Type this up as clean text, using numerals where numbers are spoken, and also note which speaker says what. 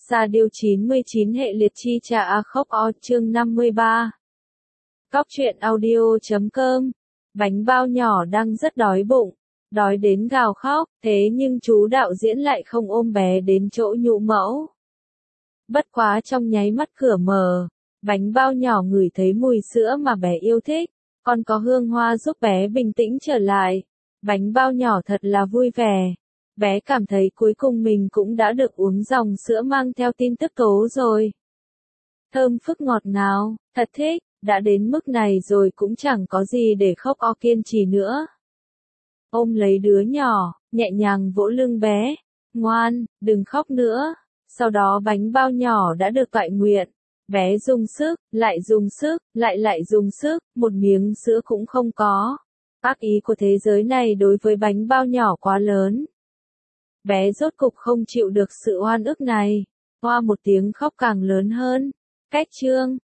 Speaker 1: Sa điêu 99 hệ liệt chi trà a khốc o chương 53. Cóc truyện audio.com. Bánh bao nhỏ đang rất đói bụng, đói đến gào khóc, thế nhưng chú đạo diễn lại không ôm bé đến chỗ nhũ mẫu. Bất quá trong nháy mắt cửa mở, bánh bao nhỏ ngửi thấy mùi sữa mà bé yêu thích, còn có hương hoa giúp bé bình tĩnh trở lại. Bánh bao nhỏ thật là vui vẻ. Bé cảm thấy cuối cùng mình cũng đã được uống dòng sữa mang theo tin tức tố rồi. Thơm phức ngọt ngào, thật thích, đã đến mức này rồi cũng chẳng có gì để khóc o kiên trì nữa. Ôm lấy đứa nhỏ, nhẹ nhàng vỗ lưng bé, ngoan, đừng khóc nữa. Sau đó bánh bao nhỏ đã được toại nguyện. Bé dùng sức, lại dùng sức, một miếng sữa cũng không có. Ác ý của thế giới này đối với bánh bao nhỏ quá lớn. Bé rốt cục không chịu được sự oan ức này, hoa một tiếng khóc càng lớn hơn. Cách chương